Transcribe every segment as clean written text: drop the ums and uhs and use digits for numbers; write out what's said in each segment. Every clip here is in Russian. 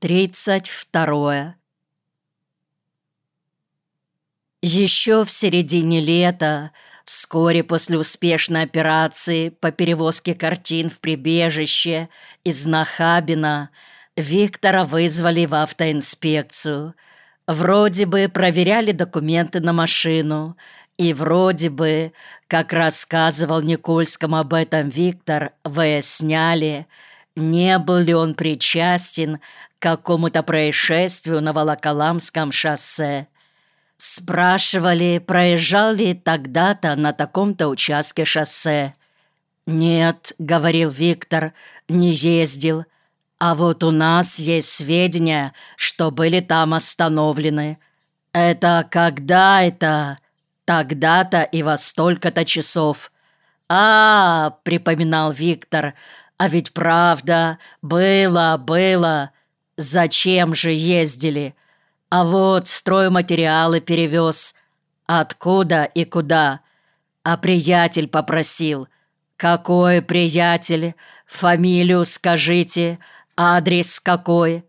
32. Еще в середине лета, вскоре после успешной операции по перевозке картин в прибежище из Нахабино, Виктора вызвали в автоинспекцию. Вроде бы проверяли документы на машину, и вроде бы, как рассказывал Никольскому об этом Виктор, выясняли, не был ли он причастен к какому-то происшествию на Волоколамском шоссе. Спрашивали, проезжал ли тогда-то на таком-то участке шоссе. «Нет», — говорил Виктор, — «не ездил. А вот у нас есть сведения, что были там остановлены. Это когда это? Тогда-то и во столько-то часов». Припоминал Виктор, — «а ведь правда, было. Зачем же ездили? А вот стройматериалы перевез. Откуда и куда? А приятель попросил». «Какой приятель? Фамилию скажите, адрес какой?»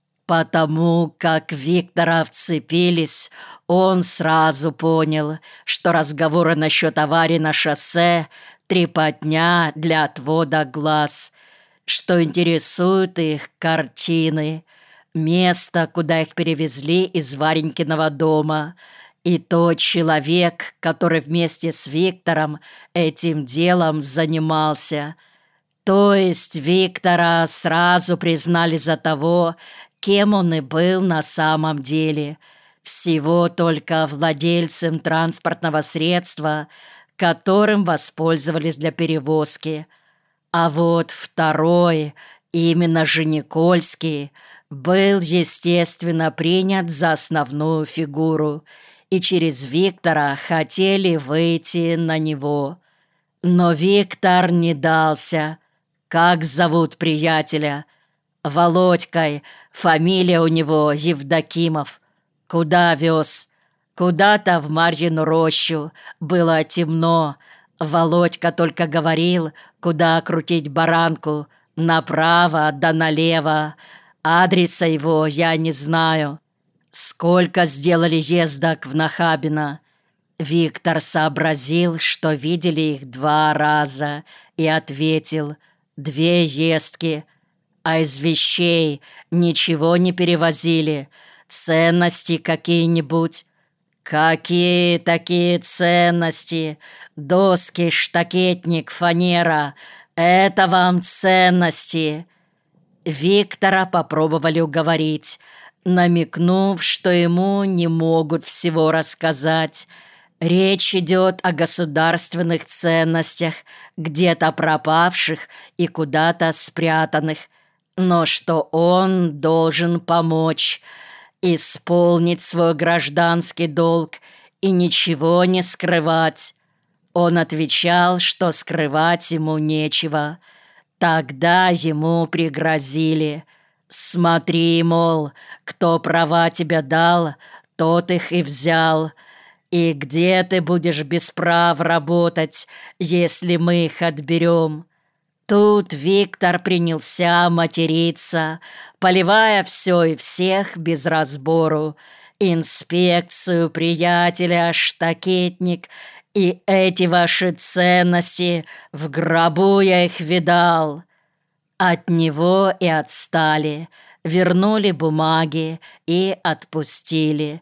Потому как Виктора вцепились, он сразу понял, что разговоры насчет аварии на шоссе — трепотня для отвода глаз, что интересуют их картины, место, куда их перевезли из Варенькиного дома, и тот человек, который вместе с Виктором этим делом занимался. То есть Виктора сразу признали за того, кем он и был на самом деле, всего только владельцем транспортного средства, которым воспользовались для перевозки. А вот второй, именно же Никольский, был, естественно, принят за основную фигуру, и через Виктора хотели выйти на него. Но Виктор не дался. «Как зовут приятеля?» «Володькой, фамилия у него Евдокимов». «Куда вез?» «Куда-то в Марьину рощу, было темно. Володька только говорил, куда крутить баранку, направо да налево. Адреса его я не знаю». «Сколько сделали ездок в Нахабино?» Виктор сообразил, что видели их 2 раза, и ответил: 2 ездки. «А из вещей ничего не перевозили? Ценности какие-нибудь?» «Какие такие ценности? Доски, штакетник, фанера — это вам ценности!» Виктора попробовали уговорить, намекнув, что ему не могут всего рассказать. Речь идет о государственных ценностях, где-то пропавших и куда-то спрятанных, но что он должен помочь, исполнить свой гражданский долг и ничего не скрывать. Он отвечал, что скрывать ему нечего. Тогда ему пригрозили: «Смотри, мол, кто права тебе дал, тот их и взял. И где ты будешь без прав работать, если мы их отберем?» Тут Виктор принялся материться, поливая все и всех без разбору. «Инспекцию, приятеля, штакетник и эти ваши ценности, в гробу я их видал». От него и отстали, вернули бумаги и отпустили.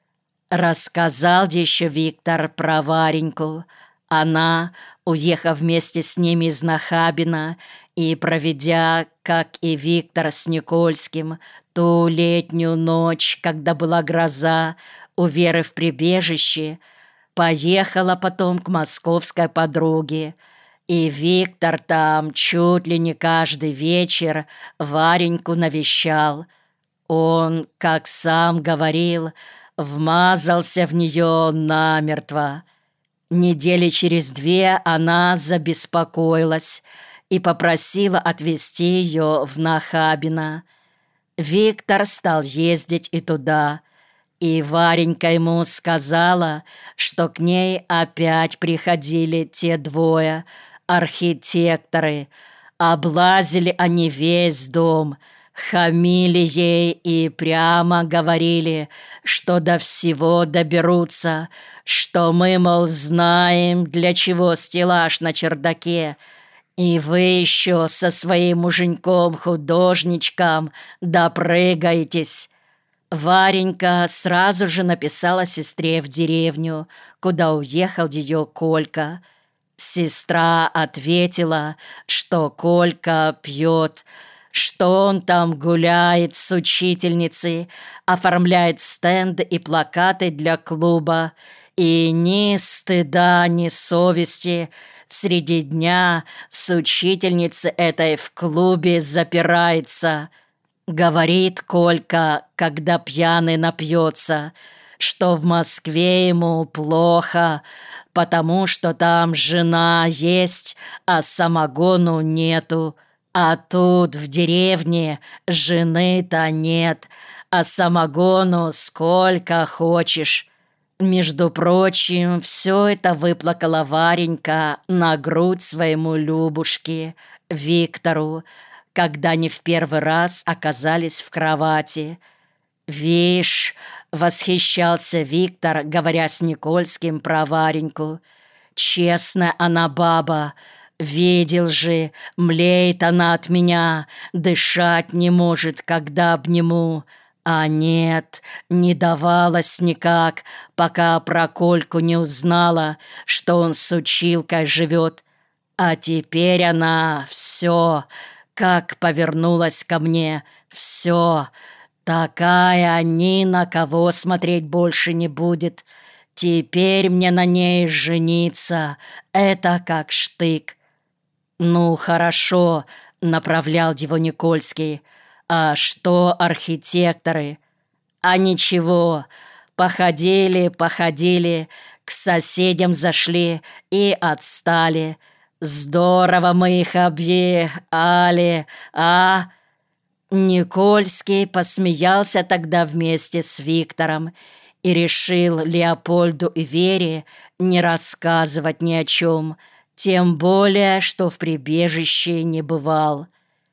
Рассказал еще Виктор про Вареньку. Она, уехав вместе с ними из Нахабино и проведя, как и Виктор с Никольским, ту летнюю ночь, когда была гроза, у Веры в прибежище, поехала потом к московской подруге. И Виктор там чуть ли не каждый вечер Вареньку навещал. Он, как сам говорил, вмазался в нее намертво. Недели через 2 она забеспокоилась и попросила отвезти ее в Нахабино. Виктор стал ездить и туда, и Варенька ему сказала, что к ней опять приходили те 2 архитекторы. Облазили они весь дом, Хамили ей и прямо говорили, что до всего доберутся, что мы, мол, знаем, для чего стеллаж на чердаке, и вы еще со своим муженьком-художничком допрыгаетесь. Варенька сразу же написала сестре в деревню, куда уехал ее Колька. Сестра ответила, что Колька пьет, что он там гуляет с учительницей, оформляет стенды и плакаты для клуба, и ни стыда, ни совести среди дня с учительницей этой в клубе запирается. Говорит Колька, когда пьяный напьется, что в Москве ему плохо, потому что там жена есть, а самогону нету. А тут в деревне жены-то нет, а самогону сколько хочешь. Между прочим, все это выплакала Варенька на грудь своему Любушке, Виктору, когда они в первый раз оказались в кровати. «Вишь», — восхищался Виктор, говоря с Никольским про Вареньку, «честная она баба. Видел же, млеет она от меня, дышать не может, когда обниму. А нет, не давалась никак, пока про Кольку не узнала, что он с училкой живет. А теперь она все, как повернулась ко мне, все, такая ни на кого смотреть больше не будет. Теперь мне на ней жениться, это как штык». «Ну, хорошо», — направлял его Никольский. «А что архитекторы?» «А ничего, походили, к соседям зашли и отстали. Здорово мы их объехали, а?» Никольский посмеялся тогда вместе с Виктором и решил Леопольду и Вере не рассказывать ни о чем, тем более, что в прибежище не бывал.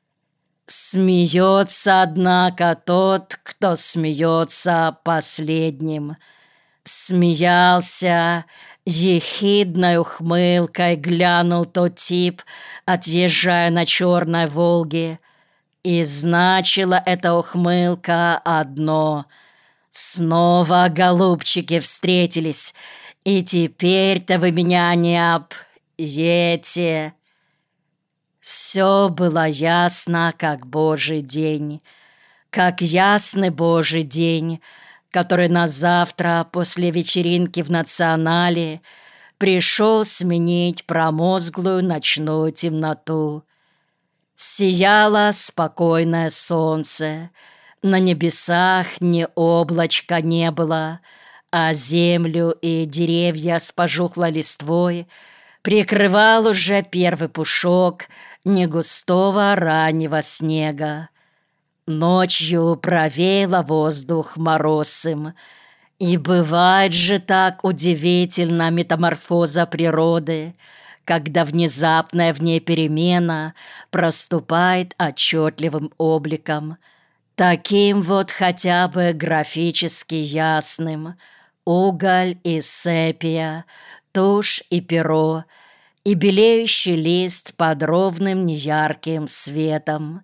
Смеется, однако, тот, кто смеется последним. Смеялся, ехидной ухмылкой глянул тот тип, отъезжая на черной «Волге». И значила эта ухмылка одно: снова, голубчики, встретились, и теперь-то вы меня не объете. Все было ясно, как Божий день, как ясный Божий день, который на завтра после вечеринки в Национале пришел сменить промозглую ночную темноту. Сияло спокойное солнце, на небесах ни облачка не было, а землю и деревья с пожухлой листвой прикрывал уже первый пушок негустого раннего снега. Ночью провеяло воздух морозом, и бывает же так удивительна метаморфоза природы, когда внезапная в ней перемена проступает отчетливым обликом, таким вот хотя бы графически ясным: уголь и сепия, тушь и перо, и белеющий лист под ровным неярким светом.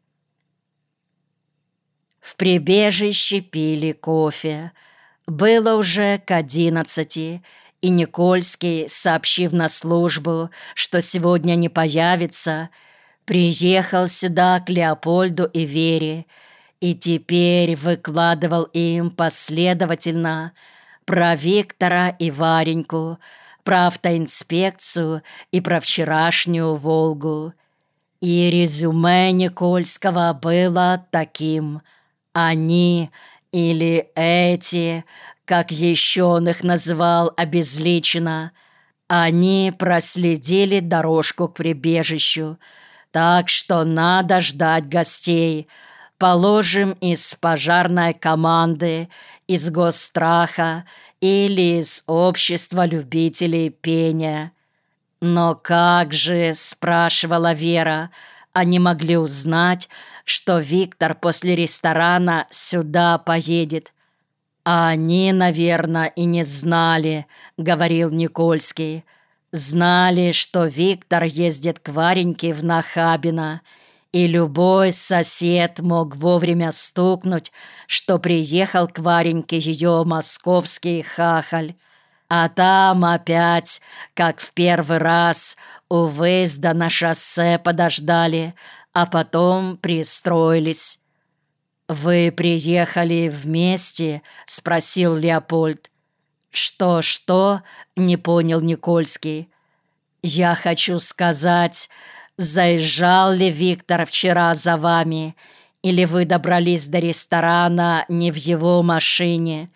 В прибежище пили кофе. Было уже к 11, и Никольский, сообщив на службу, что сегодня не появится, приехал сюда к Леопольду и Вере и теперь выкладывал им последовательно про Виктора и Вареньку, про автоинспекцию и про вчерашнюю «Волгу». И резюме Никольского было таким: они или эти, как еще он их назвал обезличенно, они проследили дорожку к прибежищу, так что надо ждать гостей. Положим, из пожарной команды, из госстраха или из общества любителей пения. «Но как же, — спрашивала Вера, — они могли узнать, что Виктор после ресторана сюда поедет? А они, наверное, и не знали, говорил Никольский. Знали, что Виктор ездит к Вареньке в Нахабино, и любой сосед мог вовремя стукнуть, что приехал к Вареньке ее московский хахаль. А там опять, как в первый раз, у выезда на шоссе подождали, а потом пристроились. «Вы приехали вместе?» — спросил Леопольд. «Что?» — не понял Никольский. «Я хочу сказать, заезжал ли Виктор вчера за вами, или вы добрались до ресторана не в его машине?»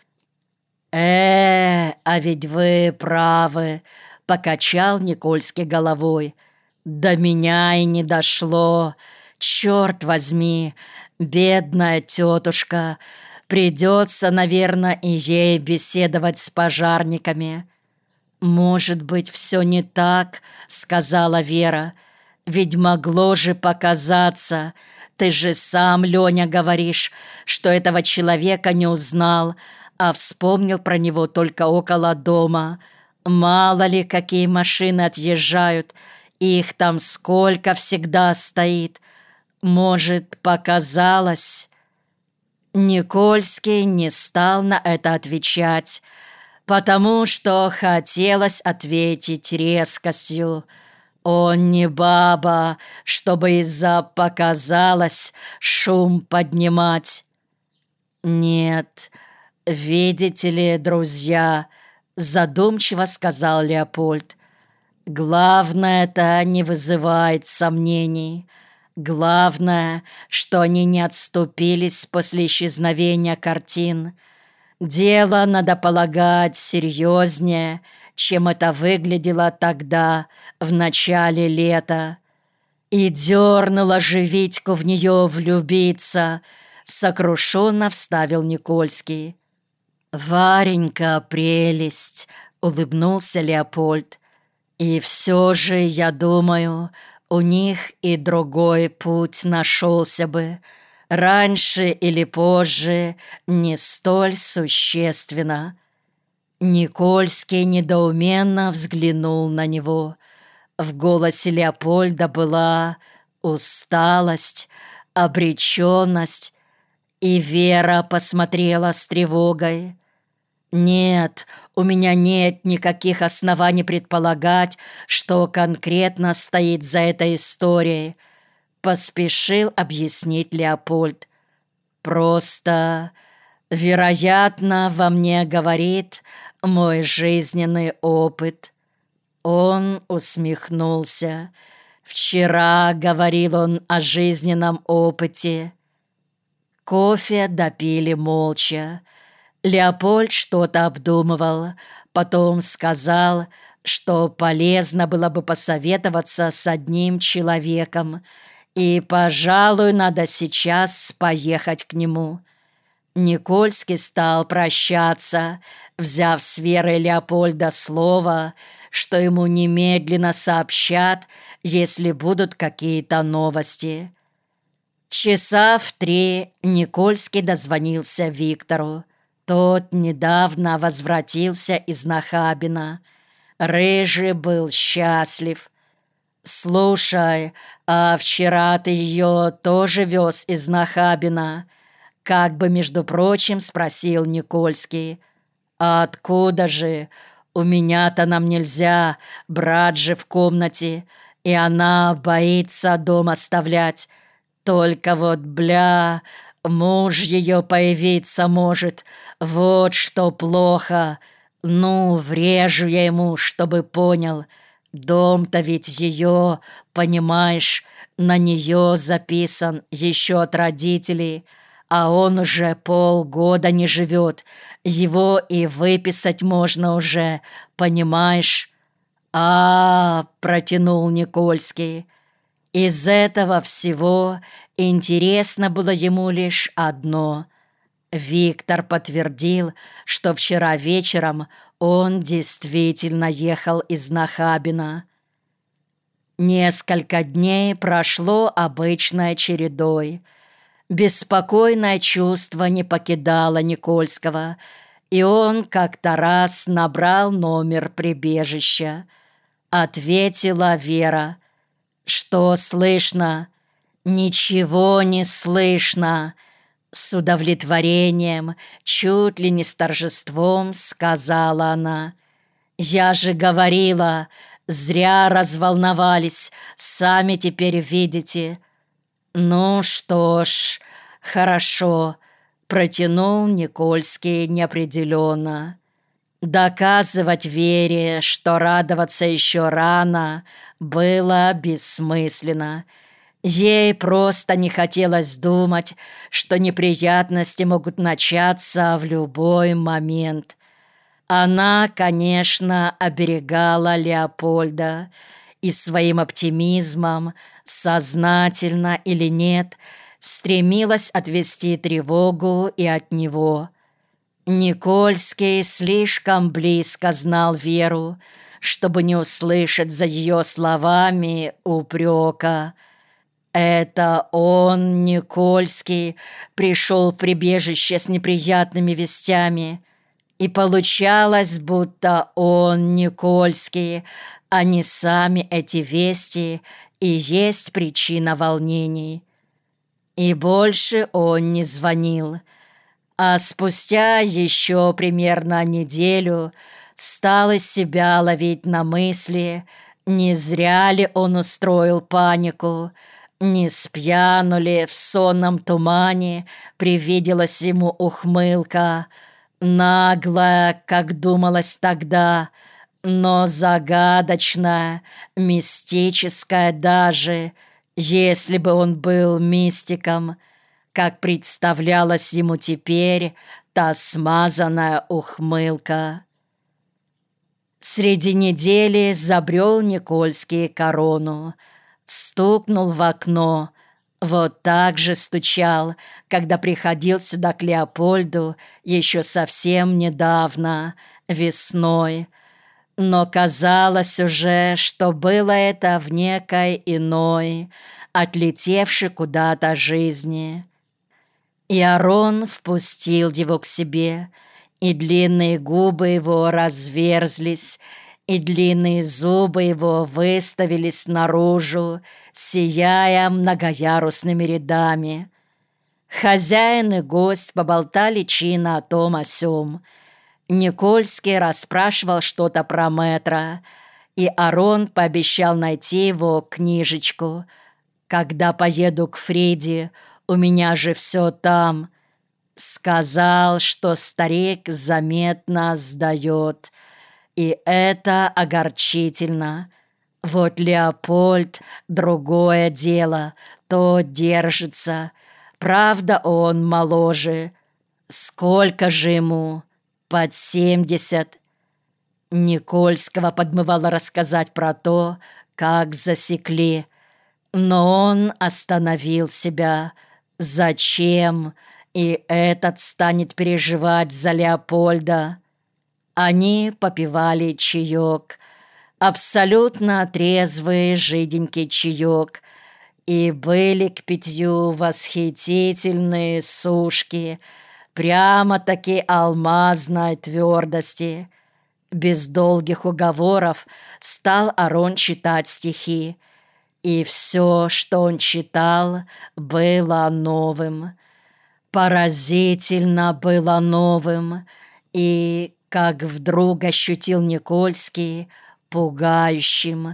А ведь вы правы», — покачал Никольский головой. «До меня и не дошло. Черт возьми, бедная тетушка. Придется, наверное, и ей беседовать с пожарниками». «Может быть, все не так», — сказала Вера. «Ведь могло же показаться. Ты же сам, Леня, говоришь, что этого человека не узнал, а вспомнил про него только около дома. Мало ли, какие машины отъезжают, их там сколько всегда стоит. Может, показалось?» Никольский не стал на это отвечать, потому что хотелось ответить резкостью. Он не баба, чтобы из-за «показалось» шум поднимать. «Нет, видите ли, друзья», — задумчиво сказал Леопольд, «главное-то не вызывает сомнений. Главное, что они не отступились после исчезновения картин. Дело, надо полагать, серьезнее, чем это выглядело тогда, в начале лета. И дернула же Витьку в нее влюбиться», — сокрушенно вставил Никольский. «Варенька, прелесть», — улыбнулся Леопольд. «И все же, я думаю, у них и другой путь нашелся бы. Раньше или позже, не столь существенно». Никольский недоуменно взглянул на него. В голосе Леопольда была усталость, обреченность, и Вера посмотрела с тревогой. «Нет, у меня нет никаких оснований предполагать, что конкретно стоит за этой историей», — поспешил объяснить Леопольд. «Просто, вероятно, во мне говорит мой жизненный опыт». Он усмехнулся. «Вчера говорил он о жизненном опыте». Кофе допили молча. Леопольд что-то обдумывал, потом сказал, что полезно было бы посоветоваться с одним человеком, и, пожалуй, надо сейчас поехать к нему. Никольский стал прощаться, взяв с Верой Леопольда слово, что ему немедленно сообщат, если будут какие-то новости. Часа в 3 Никольский дозвонился Виктору. Тот недавно возвратился из Нахабино. Рыжий был счастлив. «Слушай, а вчера ты ее тоже вез из Нахабино?» Как бы, между прочим, спросил Никольский. «А откуда же? У меня-то нам нельзя, брат же в комнате, и она боится дом оставлять. Только вот, муж ее появиться может, вот что плохо. Ну, врежу я ему, чтобы понял. Дом-то ведь ее, понимаешь, на нее записан еще от родителей, а он уже полгода не живет. Его и выписать можно уже, понимаешь?» Протянул Никольский. Из этого всего интересно было ему лишь одно. Виктор подтвердил, что вчера вечером он действительно ехал из Нахабино. Несколько дней прошло обычной чередой. Беспокойное чувство не покидало Никольского, и он как-то раз набрал номер прибежища. Ответила Вера. «Что слышно?» «Ничего не слышно!» С удовлетворением, чуть ли не с торжеством сказала она. «Я же говорила, зря разволновались, сами теперь видите». «Ну что ж, хорошо», — протянул Никольский неопределенно. Доказывать Вере, что радоваться еще рано, было бессмысленно. Ей просто не хотелось думать, что неприятности могут начаться в любой момент. Она, конечно, оберегала Леопольда и своим оптимизмом, сознательно или нет, стремилась отвести тревогу и от него. Никольский слишком близко знал Веру, чтобы не услышать за ее словами упрека. Это он, Никольский, пришел в прибежище с неприятными вестями. И получалось, будто он, Никольский, а не сами эти вести и есть причина волнений. И больше он не звонил. А спустя еще примерно неделю стал из себя ловить на мысли, не зря ли он устроил панику, не спьяну ли в сонном тумане привиделась ему ухмылка, наглая, как думалось тогда, но загадочная, мистическая даже, если бы он был мистиком, как представлялась ему теперь та смазанная ухмылка. Среди недели забрел Никольский к Арону, стукнул в окно, вот так же стучал, когда приходил сюда к Леопольду еще совсем недавно, весной. Но казалось уже, что было это в некой иной, отлетевшей куда-то жизни. И Арон впустил его к себе, и длинные губы его разверзлись, и длинные зубы его выставились наружу, сияя многоярусными рядами. Хозяин и гость поболтали чинно о том о сём. Никольский расспрашивал что-то про мэтра, и Арон пообещал найти его книжечку. «Когда поеду к Фриде, у меня же все там». Сказал, что старик заметно сдает, и это огорчительно. Вот Леопольд — другое дело, то держится. Правда, он моложе. Сколько же ему? Под 70. Никольского подмывало рассказать про то, как засекли. Но он остановил себя. Зачем? И этот станет переживать за Леопольда. Они попивали чаек. Абсолютно трезвый, жиденький чаек. И были к питью восхитительные сушки, прямо-таки алмазной твердости. Без долгих уговоров стал Арон читать стихи. И все, что он читал, было новым. Поразительно было новым. И, как вдруг ощутил Никольский, пугающим.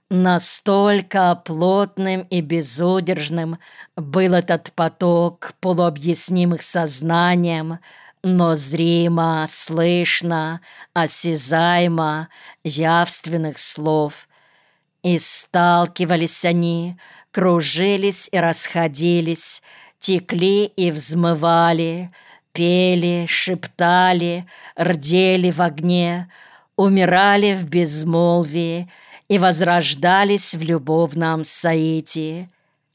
Настолько плотным и безудержным был этот поток полуобъяснимых сознанием, но зримо, слышно, осязаемо явственных слов. И сталкивались они, кружились и расходились, текли и взмывали, пели, шептали, рдели в огне, умирали в безмолвии и возрождались в любовном соитии.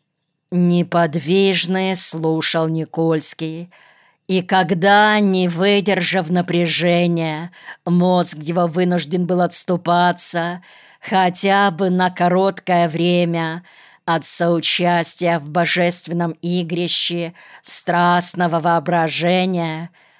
Неподвижный слушал Никольский, и когда, не выдержав напряжения, мозг его вынужден был отступаться, хотя бы на короткое время от соучастия в божественном игрище страстного воображения